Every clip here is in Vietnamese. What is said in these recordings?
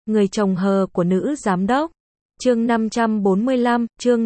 Người chồng hờ của nữ giám đốc. Chương 545, chương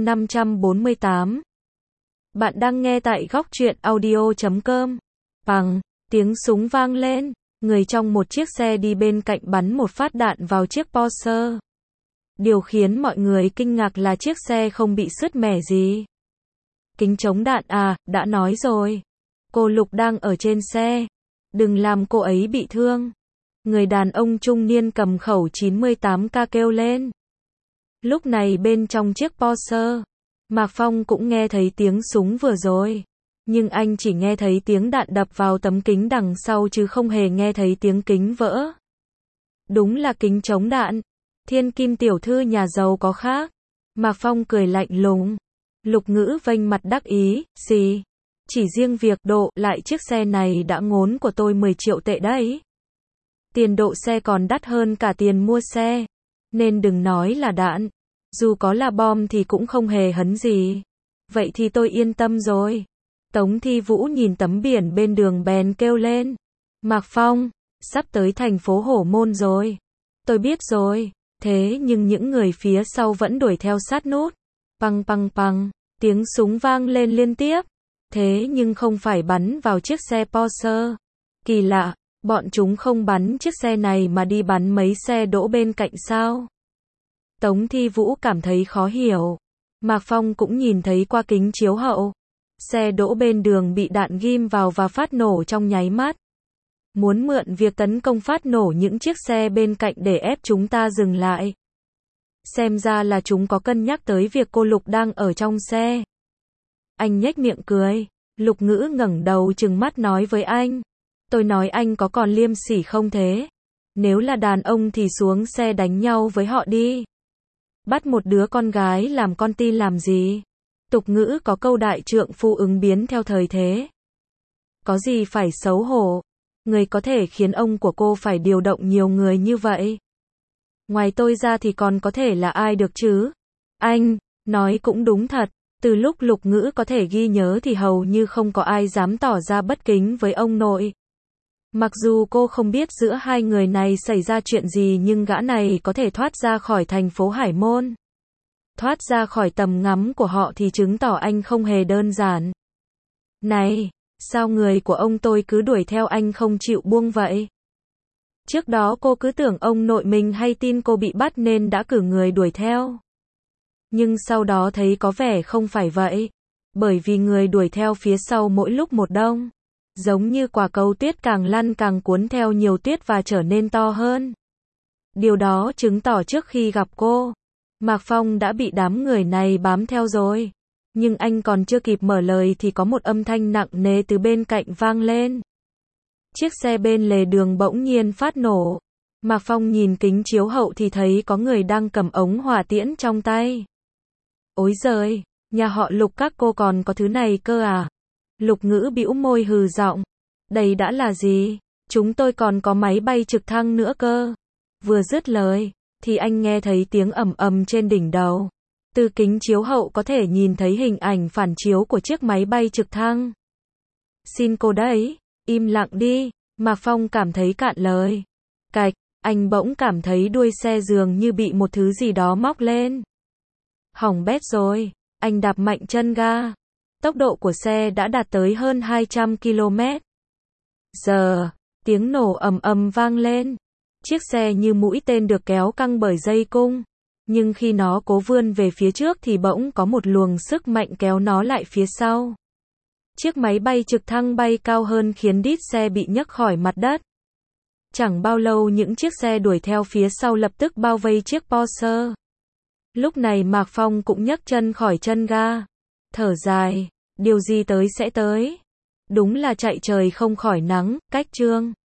548. Bạn đang nghe tại góc truyện audio.com. Bằng, tiếng súng vang lên, người trong một chiếc xe đi bên cạnh bắn một phát đạn vào chiếc Porsche. Điều khiến mọi người kinh ngạc là chiếc xe không bị sứt mẻ gì. Kính chống đạn à, đã nói rồi. Cô Lục đang ở trên xe. Đừng làm cô ấy bị thương. Người đàn ông trung niên cầm khẩu 98K kêu lên. Lúc này bên trong chiếc Porsche, Mạc Phong cũng nghe thấy tiếng súng vừa rồi. Nhưng anh chỉ nghe thấy tiếng đạn đập vào tấm kính đằng sau chứ không hề nghe thấy tiếng kính vỡ. Đúng là kính chống đạn. Thiên kim tiểu thư nhà giàu có khác. Mạc Phong cười lạnh lùng. Lục Ngữ vênh mặt đắc ý, gì? Chỉ riêng việc độ lại chiếc xe này đã ngốn của tôi 10 triệu tệ đấy. Tiền độ xe còn đắt hơn cả tiền mua xe. Nên đừng nói là đạn. Dù có là bom thì cũng không hề hấn gì. Vậy thì tôi yên tâm rồi. Tống Thi Vũ nhìn tấm biển bên đường bèn kêu lên. Mạc Phong, sắp tới thành phố Hổ Môn rồi. Tôi biết rồi. Thế nhưng những người phía sau vẫn đuổi theo sát nút. Păng păng păng, tiếng súng vang lên liên tiếp. Thế nhưng không phải bắn vào chiếc xe Porsche. Kỳ lạ, bọn chúng không bắn chiếc xe này mà đi bắn mấy xe đỗ bên cạnh sao? Tống Thi Vũ cảm thấy khó hiểu. Mạc Phong cũng nhìn thấy qua kính chiếu hậu. Xe đỗ bên đường bị đạn ghim vào và phát nổ trong nháy mắt. Muốn mượn việc tấn công phát nổ những chiếc xe bên cạnh để ép chúng ta dừng lại. Xem ra là chúng có cân nhắc tới việc cô Lục đang ở trong xe. Anh nhếch miệng cười. Lục Ngữ ngẩng đầu trừng mắt nói với anh. Tôi nói anh có còn liêm sỉ không thế? Nếu là đàn ông thì xuống xe đánh nhau với họ đi. Bắt một đứa con gái làm con tin làm gì? Tục ngữ có câu đại trượng phu ứng biến theo thời thế. Có gì phải xấu hổ? Người có thể khiến ông của cô phải điều động nhiều người như vậy. Ngoài tôi ra thì còn có thể là ai được chứ? Anh, nói cũng đúng thật. Từ lúc Lục Ngữ có thể ghi nhớ thì hầu như không có ai dám tỏ ra bất kính với ông nội. Mặc dù cô không biết giữa hai người này xảy ra chuyện gì nhưng gã này có thể thoát ra khỏi thành phố Hải Môn. Thoát ra khỏi tầm ngắm của họ thì chứng tỏ anh không hề đơn giản. Này, sao người của ông tôi cứ đuổi theo anh không chịu buông vậy? Trước đó cô cứ tưởng ông nội mình hay tin cô bị bắt nên đã cử người đuổi theo. Nhưng sau đó thấy có vẻ không phải vậy. Bởi vì người đuổi theo phía sau mỗi lúc một đông. Giống như quả cầu tuyết càng lăn càng cuốn theo nhiều tuyết và trở nên to hơn. Điều đó chứng tỏ trước khi gặp cô, Mạc Phong đã bị đám người này bám theo rồi. Nhưng anh còn chưa kịp mở lời thì có một âm thanh nặng nề từ bên cạnh vang lên. Chiếc xe bên lề đường bỗng nhiên phát nổ. Mạc Phong nhìn kính chiếu hậu thì thấy có người đang cầm ống hỏa tiễn trong tay. Ối giời, nhà họ Lục các cô còn có thứ này cơ à? Lục Ngữ bĩu môi hừ giọng. Đây đã là gì? Chúng tôi còn có máy bay trực thăng nữa cơ. Vừa dứt lời, thì anh nghe thấy tiếng ầm ầm trên đỉnh đầu. Từ kính chiếu hậu có thể nhìn thấy hình ảnh phản chiếu của chiếc máy bay trực thăng. Xin cô đấy, im lặng đi. Mạc Phong cảm thấy cạn lời. Cạch, anh bỗng cảm thấy đuôi xe dường như bị một thứ gì đó móc lên. Hỏng bét rồi, anh đạp mạnh chân ga. Tốc độ của xe đã đạt tới hơn 200 km/h. Tiếng nổ ầm ầm vang lên. Chiếc xe như mũi tên được kéo căng bởi dây cung. Nhưng khi nó cố vươn về phía trước thì bỗng có một luồng sức mạnh kéo nó lại phía sau. Chiếc máy bay trực thăng bay cao hơn khiến đít xe bị nhấc khỏi mặt đất. Chẳng bao lâu những chiếc xe đuổi theo phía sau lập tức bao vây chiếc Porsche. Lúc này Mạc Phong cũng nhấc chân khỏi chân ga. Thở dài, điều gì tới sẽ tới. Đúng là chạy trời không khỏi nắng, cách chương.